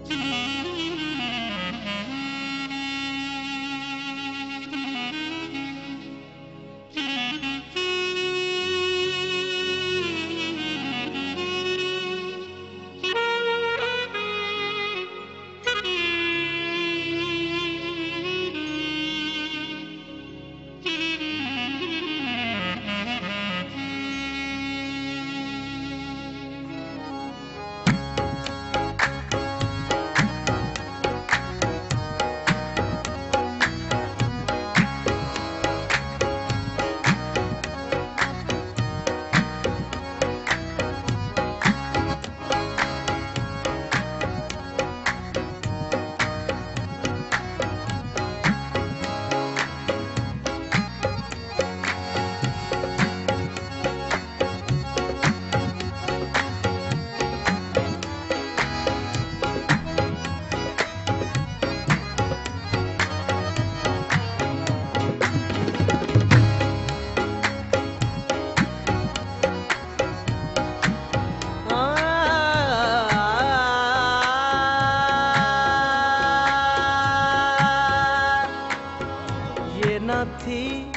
थी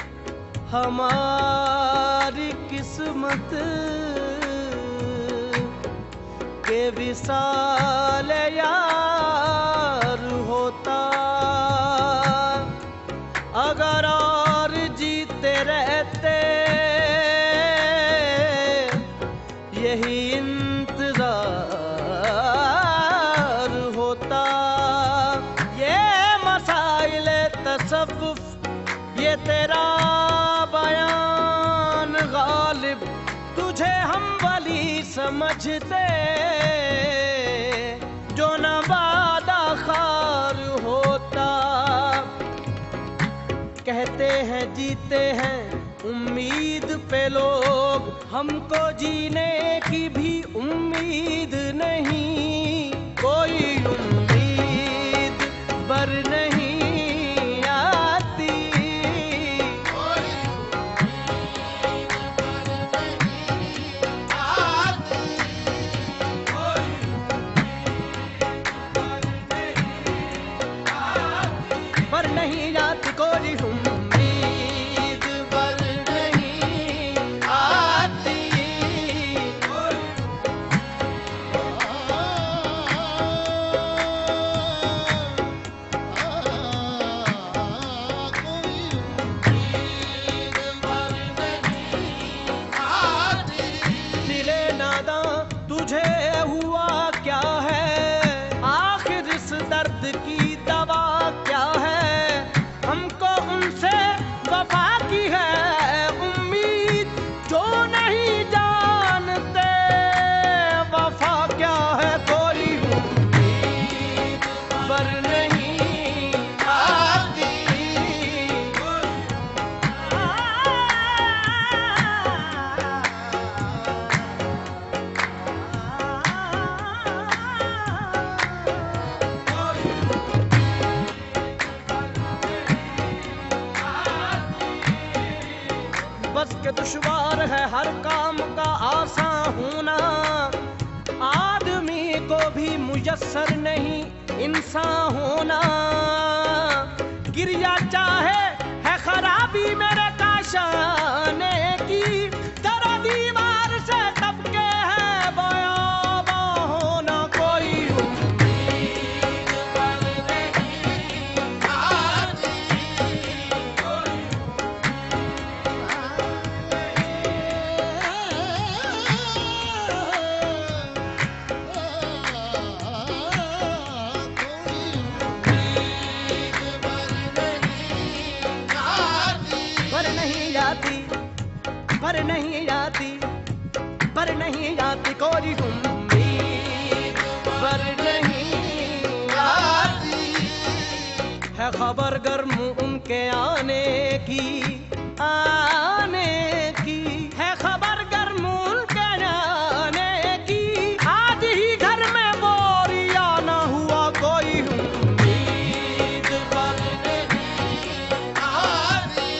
हमारी किस्मत के विसाल यार होता, अगर और जीते रहते यही इंतजार होता। ये मसाइले तसव्वुफ, ये तेरा बयान गालिब, तुझे हम वली समझते जो न वादा खार होता। कहते हैं जीते हैं उम्मीद पे लोग, हमको जीने की भी उम्मीद नहीं। कोई उम्मीद बर नहीं नहीं आती, कोई उम्मीद बर नहीं आती। दिले नादा तुझे हुआ क्या है, आखिर इस दर्द की दवा क्या है। हमको उनसे वफा की है उम्मीद, जो नहीं जानते वफा क्या है। कोई उम्मीद पर नहीं आती। बस के दुश्वार है हर काम का आसान होना, आदमी को भी मुयस्सर नहीं इंसान होना। गिरिया चाहे है खराबी मेरे काशाने की, जरा दीवार से टपके है बयाबा होना। कोई उम्मीद पर नहीं आती। पर नहीं आती, पर नहीं आती, कोई उम्मीद पर नहीं आती। है खबर गर्म उनके आने की, आने की है खबर गर्म उनके आने की। आज ही घर में बोरिया न हुआ, कोई उम्मीद पर नहीं आती।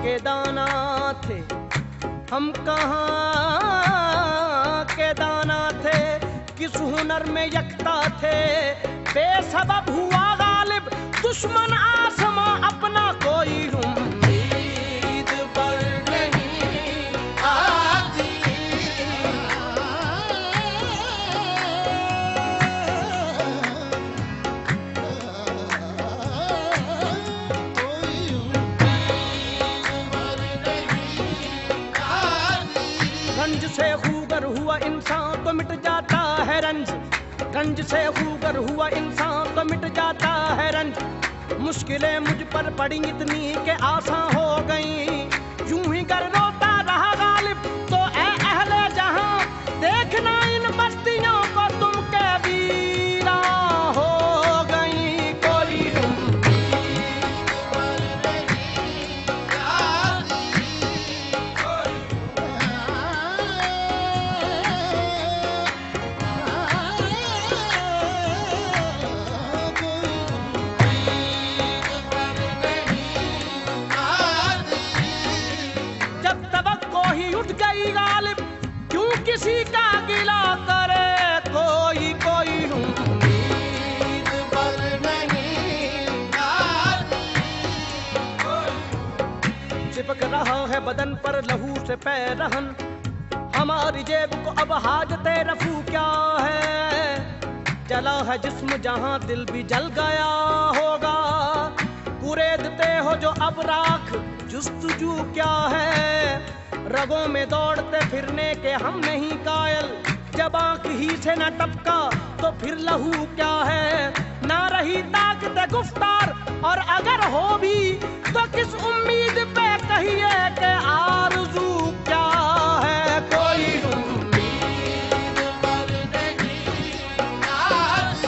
के दाना थे, हम कहाँ के दाना थे, किस हुनर में यकता थे। बेसबब हुआ गालिब दुश्मन आसमां अपना, कोई उम्मीद पर नहीं आती। रंज से खूगर हुआ इंसान तो मिट जाता है रंज, रंज से खूगर हुआ इंसान तो मिट जाता है रंज। मुश्किलें मुझ पर पड़ी इतनी के आसान हो गई, यूं ही कर रोता रहा गालिब तो ऐ अहले जहां, देखना इन बस्तियों को तुम के वीरा हो गई। कोई उठ गई गालिब, क्यों किसी का गिला करे, कोई कोई उम्मीद पर नहीं आती। चिपक रहा है बदन पर लहू से पैरहन, हमारी जेब को अब हाजते रफू क्या है। जला है जिस्म जहां दिल भी जल गया होगा, कुरेदते हो जो अब राख जुस्तजू क्या है। रगों में दौड़ते फिरने के हम नहीं कायल, जब आंख ही से न टपका तो फिर लहू क्या है। ना रही ताकत गुफ्तार और अगर हो भी तो किस उम्मीद पे कहिए कि आरज़ू क्या है। कोई उम्मीद पर नहीं आती।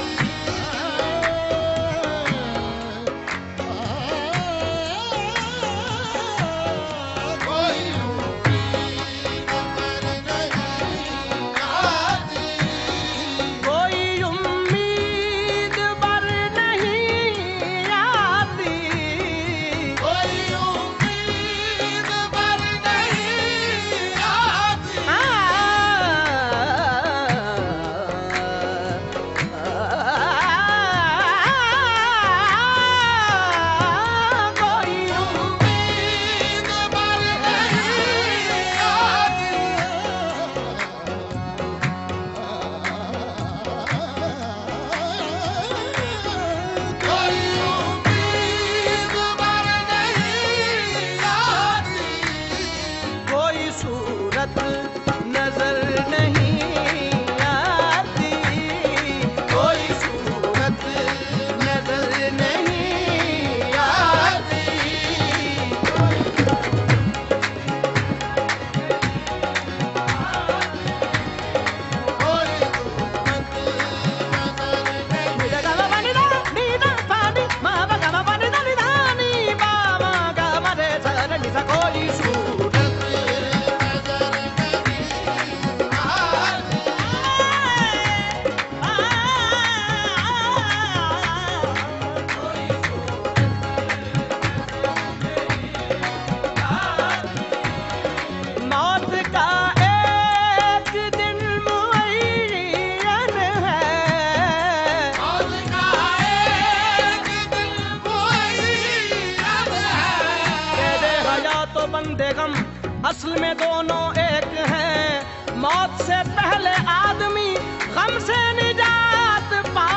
असल में दोनों एक हैं। मौत से पहले आदमी गम से निजात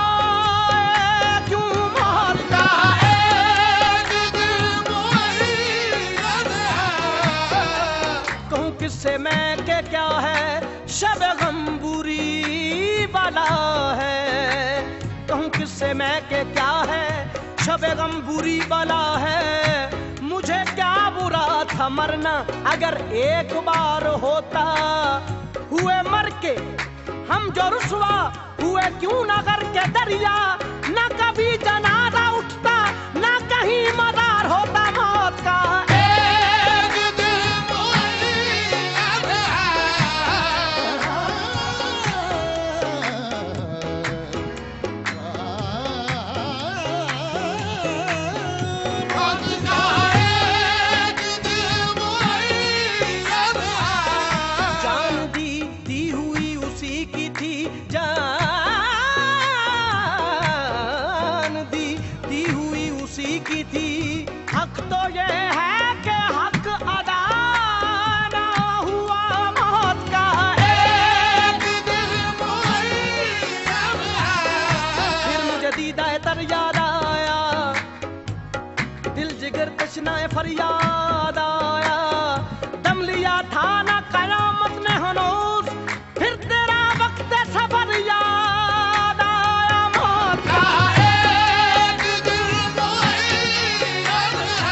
पाए, क्यों मौत का एक दिल मुअय्यन है। कहूँ किससे मैं के क्या है, शब गम बुरी बला है। कहूँ किससे मैं के क्या है, शब गम बुरी बला है। मुझे क्या बुरा था मरना अगर एक बार होता। हुए मर के हम जो रुसवा हुए, क्यों न करके दरिया न कभी जनाजा उठता, न कहीं मदार होता। मौत का एक दिल मुअय्यन है। जान दी हुई उसी की थी। हक तो ये है कि हक अदा ना हुआ, मौत का एक दिन मुअय्यन है। फिर मुझे दीदाए तर याद आया, दिल जिगर तशनाए फरियाद आया। दम लिया था ना कयामत ने हनूज, फिर तेरा वक्त सफर याद आया। मौत का एक दिन मुअय्यन है।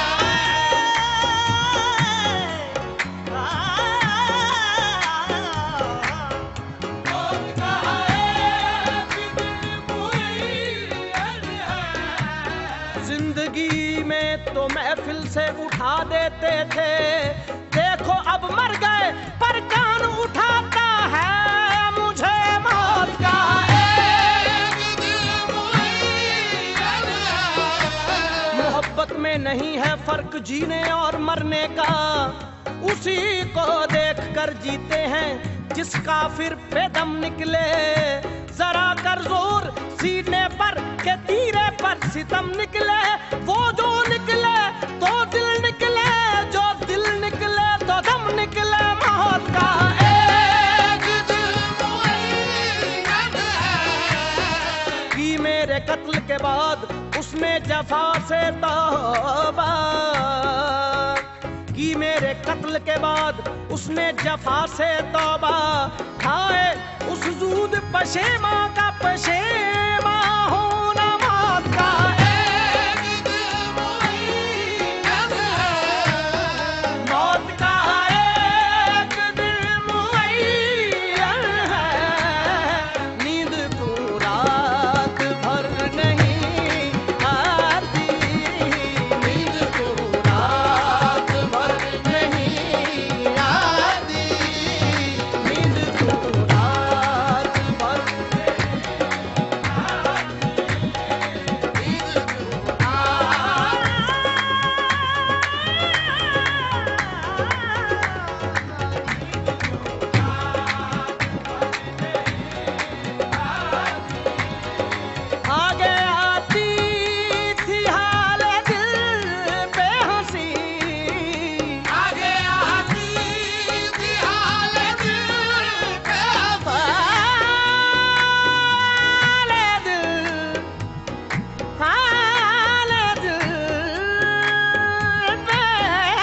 मौत का एक दिन मुअय्यन है। जिंदगी में तो महफिल से उठा देते थे, देखो अब मर गए पर कान उठाता है मुझे। मौत का एक दिन मुअय्यन है। मोहब्बत में नहीं है फर्क जीने और मरने का, उसी को देख कर जीते हैं जिस काफिर पे दम निकले। जरा कर जोर सीने पर के तीरे पर सितम निकले, वो जो निकले तो दिल निकले, जो दिल निकले तो दम निकले। मौत का एक दिन मुअय्यन है। कि मेरे कत्ल के बाद उसने जफा से तौबा, कि मेरे कत्ल के बाद उसने जफा से तौबा। खाए उस जूद पशेमा का पशेमा होना। मौत का एक दिन मुअय्यन है। मौत का एक दिन मुअय्यन है। नींद को रात भर नहीं आती, नींद को रात भर नहीं आती, नींद को रात भर आगे आती थी हाल दिल पे हंसी, आगे आती थी हाल दिल पे हाल दिल, हाल दिल पे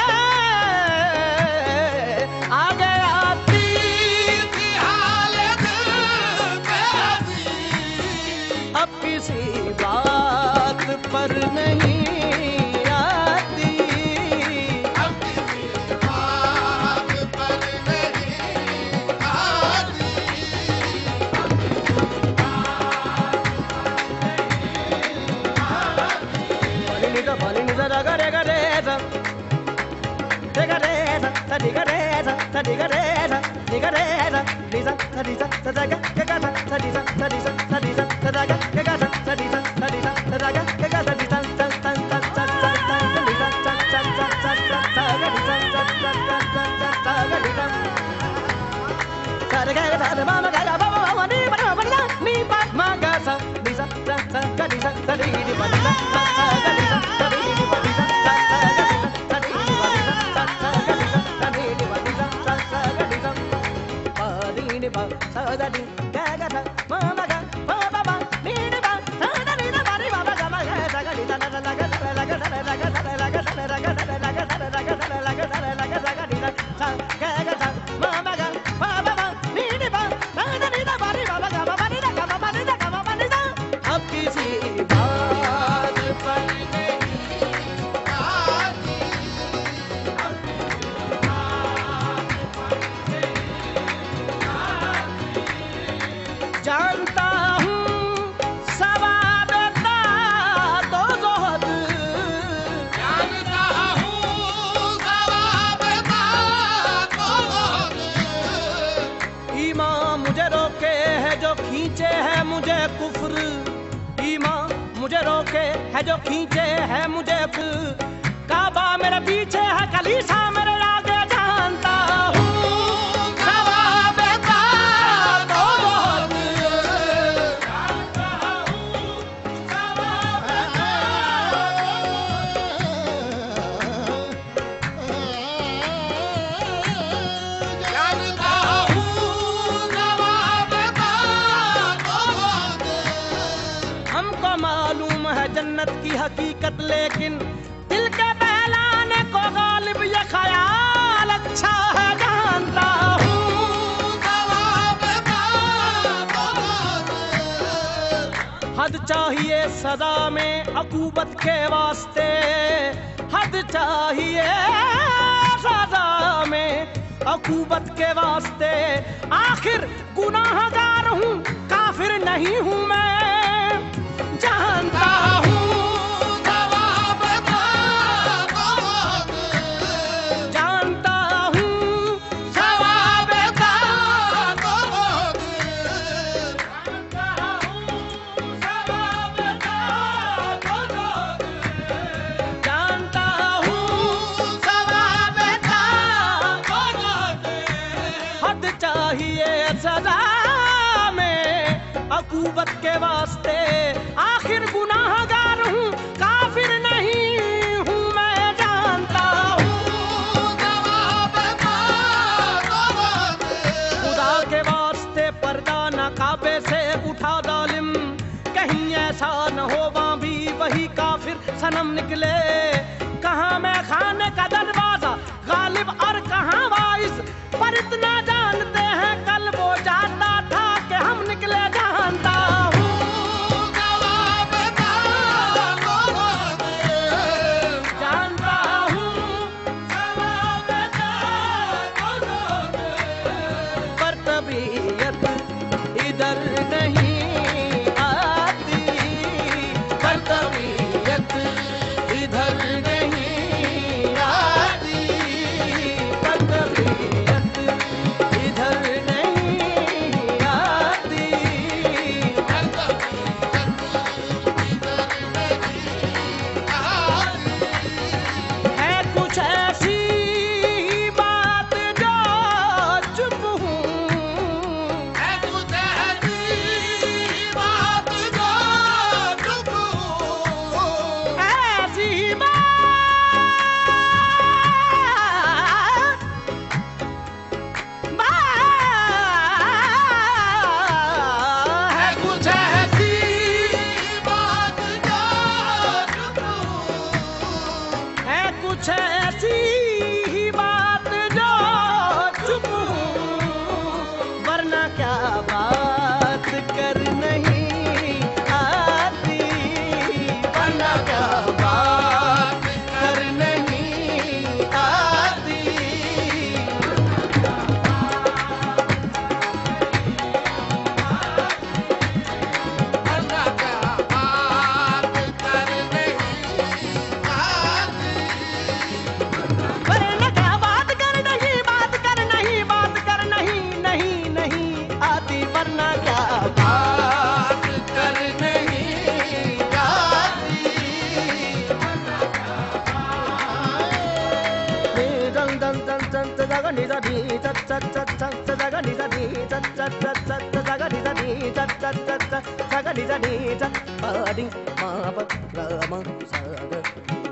आगे आती थी हाल दिल पे हंसी। अब किसी बात पर नहीं आती, अब किसी बात पर नहीं आती। बाली निदा रगा रे गा रे सा, रे गा रे सा, सा डी गा रे सा, सा डी गा रे सा, डी गा रे सा, डी सा, सा डी सा, सा दा गा गा सा, सा डी सा, सा डी सा, सा डी सा, सा दा गा गा सा, सा डी सा, सा डी सा, सा दा गा सा, सा डी सा, सा सा सा सा सा सा डी सा, सा सा सा सा सा सा गा डी सा, सा सा सा सा सा गा डी सा। सा रे गा सा रे मा मा गा गा बा बा मा नी मा मा नी नी पा मा गा सा डी सा सा सा गा डी सा, सा डी डी मा डी सा, सा सा गा डी सा, सा डी डी मा डी सा, सा सा गा डी सा, सा डी डी मा डी सा, सा सा गा डी सा, सा डी डी मा डी सा, सा सा गा डी सा। पा दी डी पा सा दा डी गा गा सा मा मा गा पा पा पा नी डी पा सा दा डी दा मा डी मा मा गा मा गा सा गा डी सा ला ला ला गा सा ला गा सा ला गा सा ला गा सा ला गा सा ला गा सा ला गा सा ला गा सा ला गा सा गा डी सा सा गा गा सा मा मा गा पा पा पा नी डी पा सा दा डी दा मा डी मा मा गा मा डी दा गा मा डी दा गा मा डी दा। अब किसी बात पर नहीं आती, जानता हूँ सवाब का तो जोहद, जानता हूँ सवाब का तो जोहद। ईमान मुझे रोके है जो खींचे है मुझे कुफ्र, ईमान मुझे रोके है जो खींचे है मुझे कुफ्र। काबा मेरे पीछे है कलीसा मेरे आगे, जानता हूँ सवाब का तो जोहद। जन्नत की हकीकत, लेकिन दिल के बहलाने को गालिब ये ख्याल अच्छा है जानता हूँ। हद चाहिए सजा में अकूबत के वास्ते, हद चाहिए सजा में अकूबत के वास्ते। आखिर गुनाहगार हूँ, काफिर नहीं हूँ मैं, जानता हूँ। अकूबत के वास्ते आखिर गुनाहगार हूँ, काफिर नहीं हूँ मैं, जानता हूँ। खुदा के वास्ते पर्दा न काबे से उठा जालिम, कहीं ऐसा न हो वहाँ भी वही काफिर सनम निकले। कहाँ मैं खाने का दरवाजा गालिब और कहाँ वाइस, पर इतना जानते हैं कल वो जाता था कि हम निकले, जानता हूँ। जानता हूँ पर तबीयत इधर नहीं आती, पर तबीयत इधर नहीं आती, पर तबीयत इधर नहीं आती। है कुछ ऐसी बात जो चुप हूँ, है कुछ ऐसी बात जो चुप हूँ, ऐसी बात है कुछ ऐसी बात जो चुप हूँ, है कुछ ऐसी बात जो चुप हूँ, वरना क्या बात कर नहीं आती, वरना क्या बात कर नहीं आती। वरना क्या बात कर नहीं, बात कर नहीं, बात कर नहीं, नहीं नहीं आती, वरना क्या बात कर नहीं आती। दं दं दं दं तगा निजा दी तत तत तत तत तगा निजा दी तत तत तत तत तगा निजा दी तत तत तत तत तगा निजा दी तत पादी मा प ग म सा ग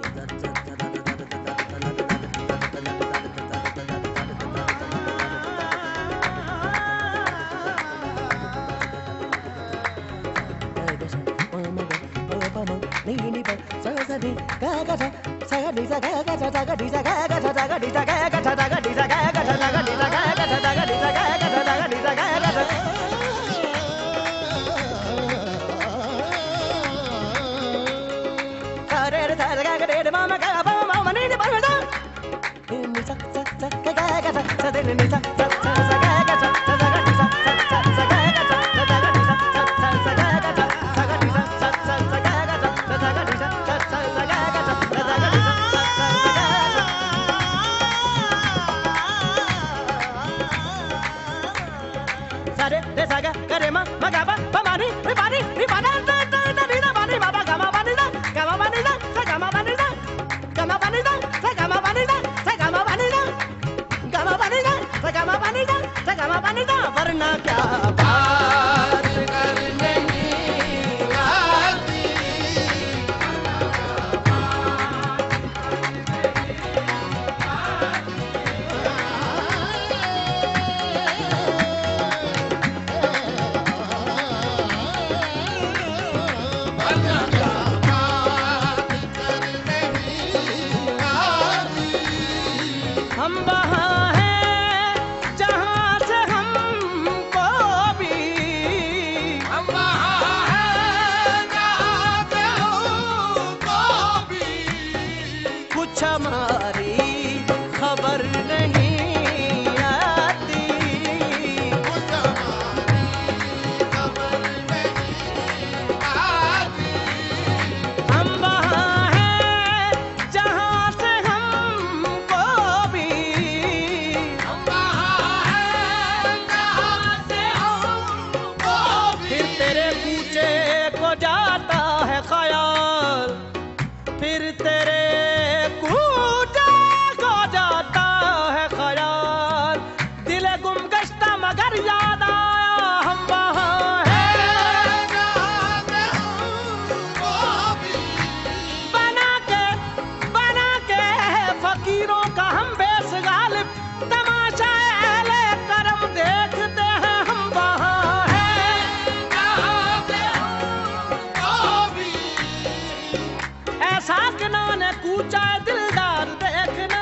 वरना क्या बात कर नहीं आती। हमारी खबर नहीं आती। कुछ हमारी खबर नहीं आती। हम वहाँ हैं जहाँ से हमको भी, हम वहाँ हैं जहाँ से हमको भी। फिर तेरे कूचे को जाता है ख्याल, फिर तेरे कूचे को जाता है ख्याल। दिल गुम गश्ता मगर याद आया हम वहाँ हैं जहाँ से हमको भी। बना के फकीरों का हम बेस गालिब, तमाशा अहले करम देखते हैं हम वहाँ हैं जहाँ से हमको भी। ऐसा किनारे कूचा दिलदार देखना,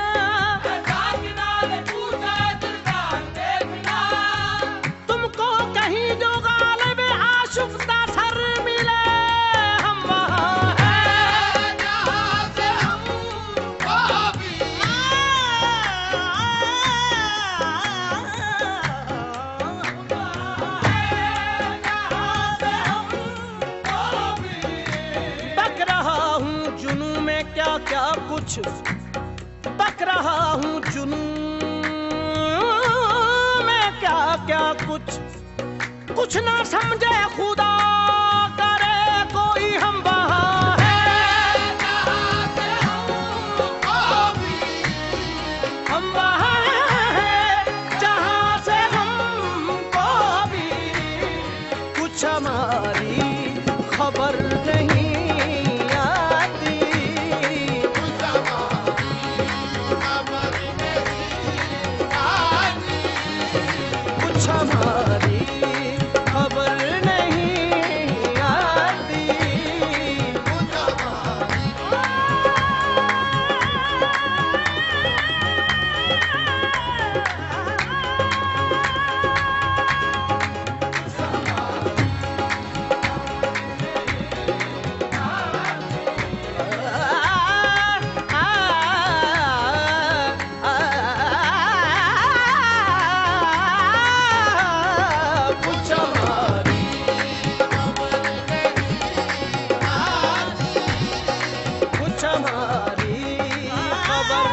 तुमको कहीं जो गालिब आशुफ्ता सर मिले हम वहाँ हैं जहाँ से हमको भी। तक रहा हूँ जुनू में क्या क्या कुछ, तक रहा हूँ जुनू में क्या क्या कुछ ना समझे खुदा करे कोई हम वहाँ हैं जहाँ से हमको भी। हम वहाँ हैं जहाँ से हमको भी कुछ हमारी खबर नहीं आती। कुछ हमारी खबर नहीं आती। कुछ हमारी खबर नहीं आती। कुछ हमारी कुछ हमारी खबर नहीं आती। कुछ हमारी खबर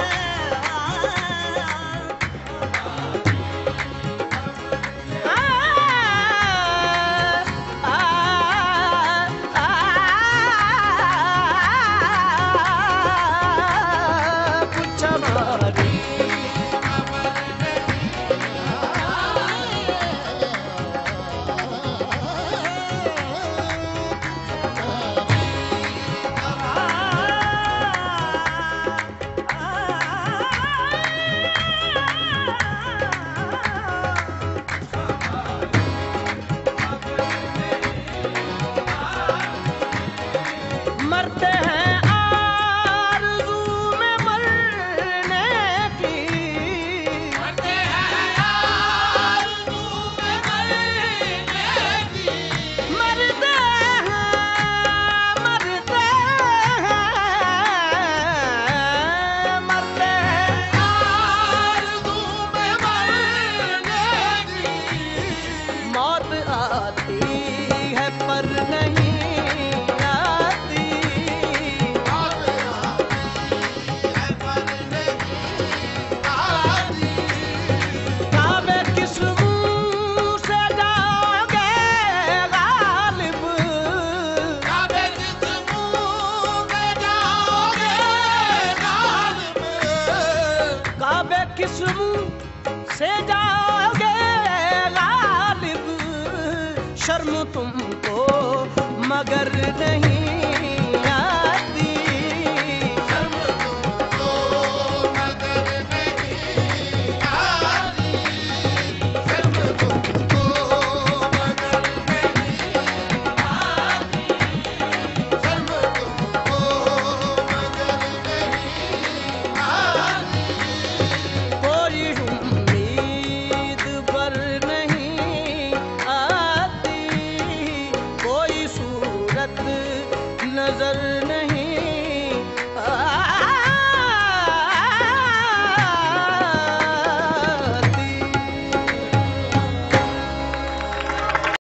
कुछ हमारी मरते हैं आरज़ू में मरने की, मरते हैं आरज़ू में मरने की। मरते हैं मरते हैं आरज़ू में मरने की। मौत आती है पर नहीं आती। काबे किस मुंह से जाओगे गालिब, काबे किस मुंह से जाओगे गालिब। शर्म तुमको मगर नहीं आती। शर्म तुमको मगर नहीं आती। शर्म तुमको मगर नहीं आती। शर्म तुमको मगर नहीं आती। कोई उम्मीद पर नहीं आती, कोई सूरत नजर